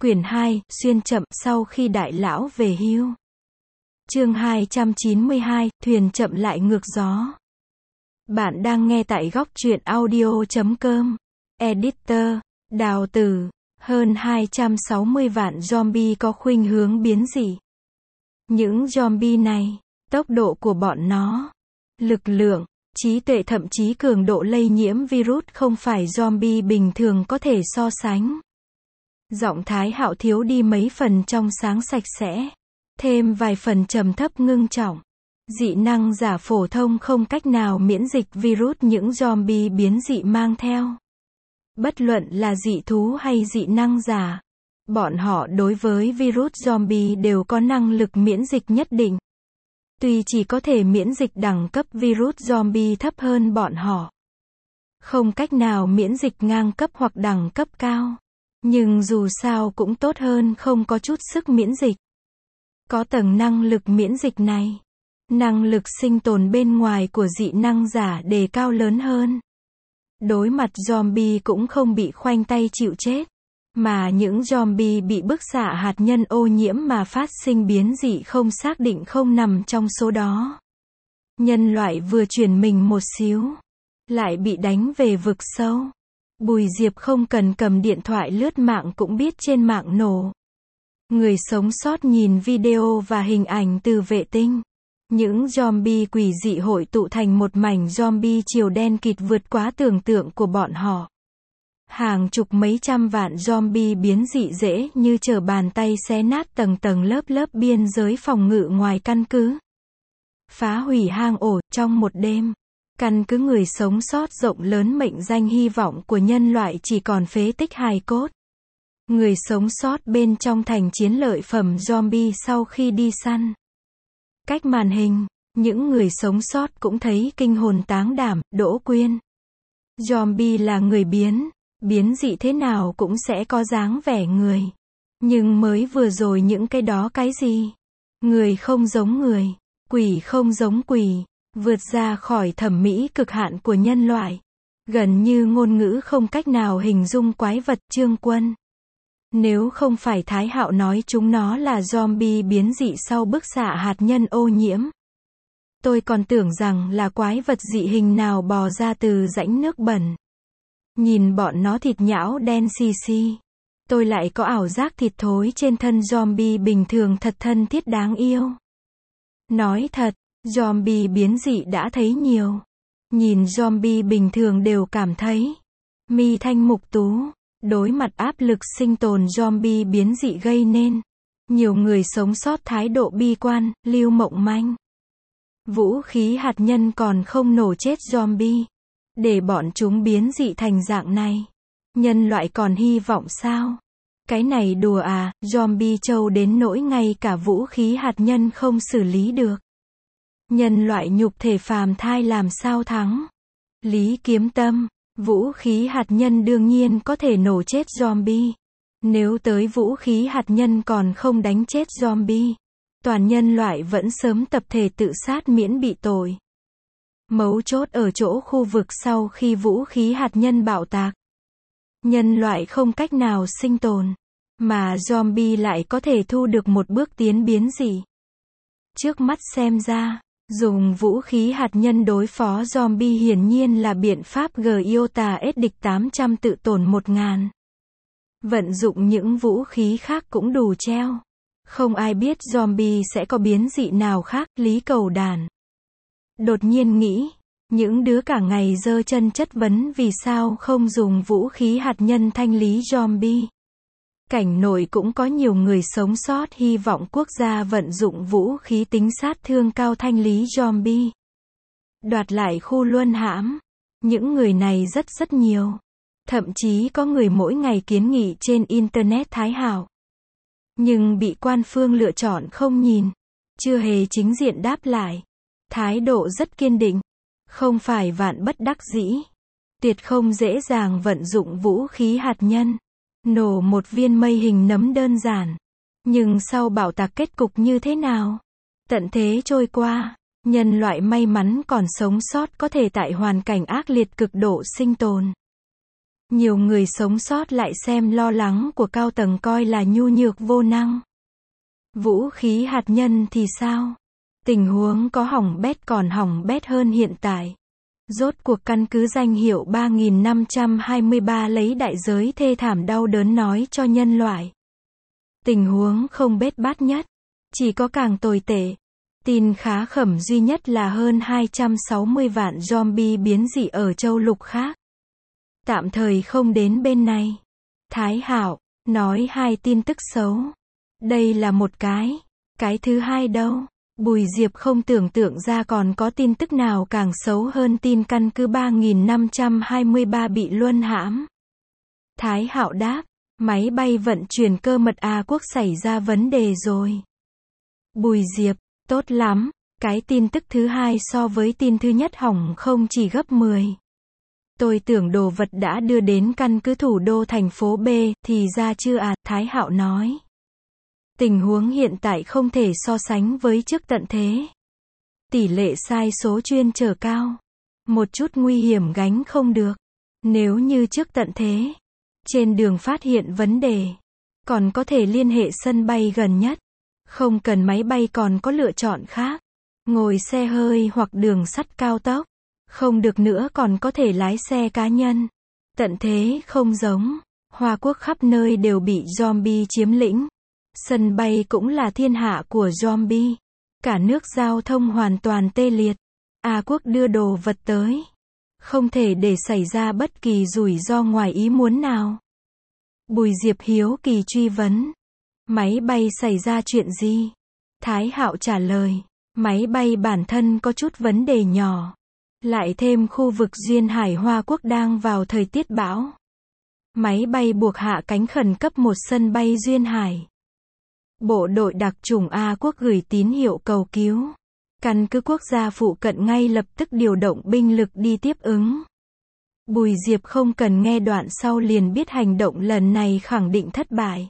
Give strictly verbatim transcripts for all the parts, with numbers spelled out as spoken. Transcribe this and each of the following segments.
Quyển hai, xuyên chậm, sau khi đại lão về hưu. Chương hai trăm chín mươi hai, thuyền chậm lại ngược gió. Bạn đang nghe tại góc truyện audio chấm com. Editor, Đào Tử. Hơn hai trăm sáu mươi vạn zombie có khuynh hướng biến dị. Những zombie này, tốc độ của bọn nó, lực lượng, trí tuệ thậm chí cường độ lây nhiễm virus không phải zombie bình thường có thể so sánh. Giọng Thái Hạo thiếu đi mấy phần trong sáng sạch sẽ, thêm vài phần trầm thấp ngưng trọng. Dị năng giả phổ thông không cách nào miễn dịch virus những zombie biến dị mang theo. Bất luận là dị thú hay dị năng giả, bọn họ đối với virus zombie đều có năng lực miễn dịch nhất định. Tuy chỉ có thể miễn dịch đẳng cấp virus zombie thấp hơn bọn họ, không cách nào miễn dịch ngang cấp hoặc đẳng cấp cao, nhưng dù sao cũng tốt hơn không có chút sức miễn dịch. Có tầng năng lực miễn dịch này, năng lực sinh tồn bên ngoài của dị năng giả đề cao lớn hơn. Đối mặt zombie cũng không bị khoanh tay chịu chết, mà những zombie bị bức xạ hạt nhân ô nhiễm mà phát sinh biến dị không xác định không nằm trong số đó. Nhân loại vừa chuyển mình một xíu, lại bị đánh về vực sâu. Bùi Diệp không cần cầm điện thoại lướt mạng cũng biết trên mạng nổ. Người sống sót nhìn video và hình ảnh từ vệ tinh. Những zombie quỷ dị hội tụ thành một mảnh zombie chiều đen kịt vượt quá tưởng tượng của bọn họ. Hàng chục mấy trăm vạn zombie biến dị dễ như trở bàn tay xé nát tầng tầng lớp lớp biên giới phòng ngự ngoài căn cứ. Phá hủy hang ổ trong một đêm. Căn cứ người sống sót rộng lớn mệnh danh hy vọng của nhân loại chỉ còn phế tích hài cốt. Người sống sót bên trong thành chiến lợi phẩm zombie sau khi đi săn. Cách màn hình, những người sống sót cũng thấy kinh hồn táng đảm. Đỗ Quyên. Zombie là người biến, biến dị thế nào cũng sẽ có dáng vẻ người. Nhưng mới vừa rồi những cái đó cái gì? Người không giống người, quỷ không giống quỷ, vượt ra khỏi thẩm mỹ cực hạn của nhân loại. Gần như ngôn ngữ không cách nào hình dung quái vật. Trương Quân. Nếu không phải Thái Hạo nói chúng nó là zombie biến dị sau bức xạ hạt nhân ô nhiễm, tôi còn tưởng rằng là quái vật dị hình nào bò ra từ rãnh nước bẩn. Nhìn bọn nó thịt nhão đen xì xì, tôi lại có ảo giác thịt thối trên thân zombie bình thường thật thân thiết đáng yêu. Nói thật, zombie biến dị đã thấy nhiều. Nhìn zombie bình thường đều cảm thấy mi thanh mục tú. Đối mặt áp lực sinh tồn zombie biến dị gây nên, nhiều người sống sót thái độ bi quan, lưu mộng manh. Vũ khí hạt nhân còn không nổ chết zombie. Để bọn chúng biến dị thành dạng này, nhân loại còn hy vọng sao? Cái này đùa à, zombie trâu đến nỗi ngay cả vũ khí hạt nhân không xử lý được. Nhân loại nhục thể phàm thai làm sao thắng? Lý Kiếm Tâm. Vũ khí hạt nhân đương nhiên có thể nổ chết zombie. Nếu tới vũ khí hạt nhân còn không đánh chết zombie, toàn nhân loại vẫn sớm tập thể tự sát miễn bị tội. Mấu chốt ở chỗ khu vực sau khi vũ khí hạt nhân bạo tạc, nhân loại không cách nào sinh tồn, mà zombie lại có thể thu được một bước tiến biến dị. Trước mắt xem ra, dùng vũ khí hạt nhân đối phó zombie hiển nhiên là biện pháp Giota S địch tám trăm tự tổn một ngàn. Vận dụng những vũ khí khác cũng đủ treo. Không ai biết zombie sẽ có biến dị nào khác. Lý Cầu Đàn đột nhiên nghĩ, những đứa cả ngày giơ chân chất vấn vì sao không dùng vũ khí hạt nhân thanh lý zombie. Cảnh nội cũng có nhiều người sống sót hy vọng quốc gia vận dụng vũ khí tính sát thương cao thanh lý zombie. Đoạt lại khu luân hãm. Những người này rất rất nhiều. Thậm chí có người mỗi ngày kiến nghị trên Internet Thái Hạo. Nhưng bị quan phương lựa chọn không nhìn. Chưa hề chính diện đáp lại. Thái độ rất kiên định. Không phải vạn bất đắc dĩ. Tuyệt không dễ dàng vận dụng vũ khí hạt nhân. Nổ một viên mây hình nấm đơn giản. Nhưng sau bạo tạc kết cục như thế nào? Tận thế trôi qua, nhân loại may mắn còn sống sót có thể tại hoàn cảnh ác liệt cực độ sinh tồn. Nhiều người sống sót lại xem lo lắng của cao tầng coi là nhu nhược vô năng. Vũ khí hạt nhân thì sao? Tình huống có hỏng bét còn hỏng bét hơn hiện tại. Rốt cuộc căn cứ danh hiệu ba nghìn năm trăm hai mươi ba lấy đại giới thê thảm đau đớn nói cho nhân loại. Tình huống không bết bát nhất, chỉ có càng tồi tệ. Tin khá khẩm duy nhất là hơn hai trăm sáu mươi vạn zombie biến dị ở châu lục khác. Tạm thời không đến bên này. Thái Hạo nói hai tin tức xấu. Đây là một cái. Cái thứ hai đâu? Bùi Diệp không tưởng tượng ra còn có tin tức nào càng xấu hơn tin căn cứ ba nghìn năm trăm hai mươi ba bị luân hãm. Thái Hạo đáp, máy bay vận chuyển cơ mật A Quốc xảy ra vấn đề rồi. Bùi Diệp, tốt lắm, cái tin tức thứ hai so với tin thứ nhất hỏng không chỉ gấp mười. Tôi tưởng đồ vật đã đưa đến căn cứ thủ đô thành phố B, thì ra chưa à, Thái Hạo nói. Tình huống hiện tại không thể so sánh với trước tận thế. Tỷ lệ sai số chuyên trở cao. Một chút nguy hiểm gánh không được. Nếu như trước tận thế, trên đường phát hiện vấn đề, còn có thể liên hệ sân bay gần nhất. Không cần máy bay còn có lựa chọn khác. Ngồi xe hơi hoặc đường sắt cao tốc. Không được nữa còn có thể lái xe cá nhân. Tận thế không giống. Hoa Quốc khắp nơi đều bị zombie chiếm lĩnh. Sân bay cũng là thiên hạ của zombie. Cả nước giao thông hoàn toàn tê liệt. A Quốc đưa đồ vật tới. Không thể để xảy ra bất kỳ rủi ro ngoài ý muốn nào. Bùi Diệp hiếu kỳ truy vấn. Máy bay xảy ra chuyện gì? Thái Hạo trả lời. Máy bay bản thân có chút vấn đề nhỏ. Lại thêm khu vực duyên hải Hoa Quốc đang vào thời tiết bão. Máy bay buộc hạ cánh khẩn cấp một sân bay duyên hải. Bộ đội đặc chủng A Quốc gửi tín hiệu cầu cứu. Căn cứ quốc gia phụ cận ngay lập tức điều động binh lực đi tiếp ứng. Bùi Diệp không cần nghe đoạn sau liền biết hành động lần này khẳng định thất bại.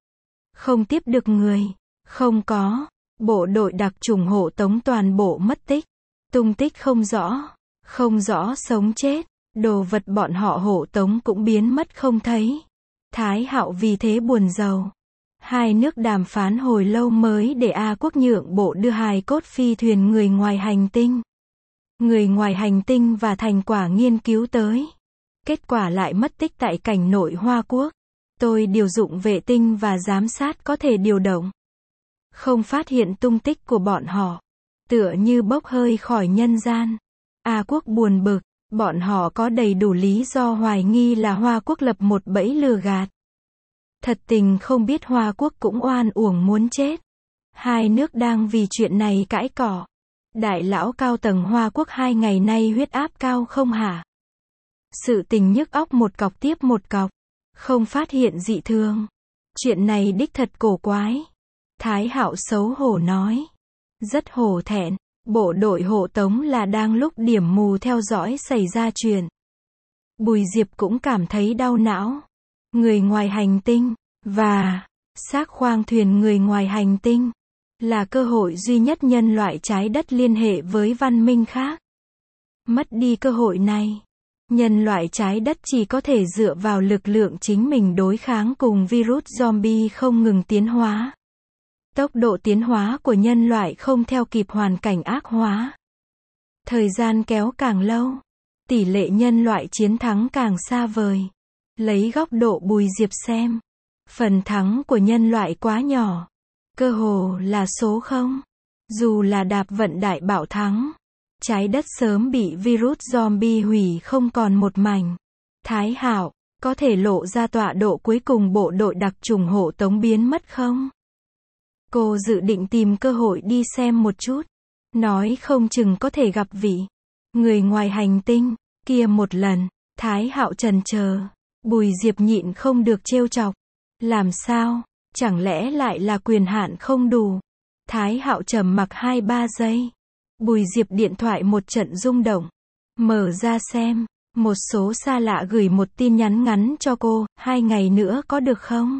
Không tiếp được người. Không có. Bộ đội đặc chủng hộ tống toàn bộ mất tích. Tung tích không rõ. Không rõ sống chết. Đồ vật bọn họ hộ tống cũng biến mất không thấy. Thái Hạo vì thế buồn rầu. Hai nước đàm phán hồi lâu mới để A Quốc nhượng bộ đưa hài cốt phi thuyền người ngoài hành tinh. Người ngoài hành tinh và thành quả nghiên cứu tới. Kết quả lại mất tích tại cảnh nội Hoa Quốc. Tôi điều dụng vệ tinh và giám sát có thể điều động. Không phát hiện tung tích của bọn họ. Tựa như bốc hơi khỏi nhân gian. A Quốc buồn bực. Bọn họ có đầy đủ lý do hoài nghi là Hoa Quốc lập một bẫy lừa gạt. Thật tình không biết Hoa Quốc cũng oan uổng muốn chết. Hai nước đang vì chuyện này cãi cọ. Đại lão cao tầng Hoa Quốc hai ngày nay huyết áp cao không hả? Sự tình nhức óc một cọc tiếp một cọc. Không phát hiện dị thường. Chuyện này đích thật cổ quái. Thái Hạo xấu hổ nói. Rất hổ thẹn. Bộ đội hộ tống là đang lúc điểm mù theo dõi xảy ra chuyện. Bùi Diệp cũng cảm thấy đau não. Người ngoài hành tinh, và xác khoang thuyền người ngoài hành tinh, là cơ hội duy nhất nhân loại trái đất liên hệ với văn minh khác. Mất đi cơ hội này, nhân loại trái đất chỉ có thể dựa vào lực lượng chính mình đối kháng cùng virus zombie không ngừng tiến hóa. Tốc độ tiến hóa của nhân loại không theo kịp hoàn cảnh ác hóa. Thời gian kéo càng lâu, tỷ lệ nhân loại chiến thắng càng xa vời. Lấy góc độ Bùi Diệp xem, phần thắng của nhân loại quá nhỏ. Cơ hồ là số không. Dù là đạp vận đại bạo thắng, trái đất sớm bị virus zombie hủy không còn một mảnh. Thái Hạo, có thể lộ ra tọa độ cuối cùng bộ đội đặc chủng hộ tống biến mất không? Cô dự định tìm cơ hội đi xem một chút. Nói không chừng có thể gặp vị người ngoài hành tinh kia một lần. Thái Hạo chần chờ. Bùi Diệp nhịn không được trêu chọc. Làm sao? Chẳng lẽ lại là quyền hạn không đủ? Thái Hạo trầm mặc hai ba giây. Bùi Diệp điện thoại một trận rung động. Mở ra xem. Một số xa lạ gửi một tin nhắn ngắn cho cô. Hai ngày nữa có được không?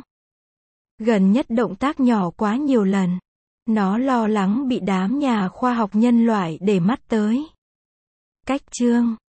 Gần nhất động tác nhỏ quá nhiều lần. Nó lo lắng bị đám nhà khoa học nhân loại để mắt tới. Cách chương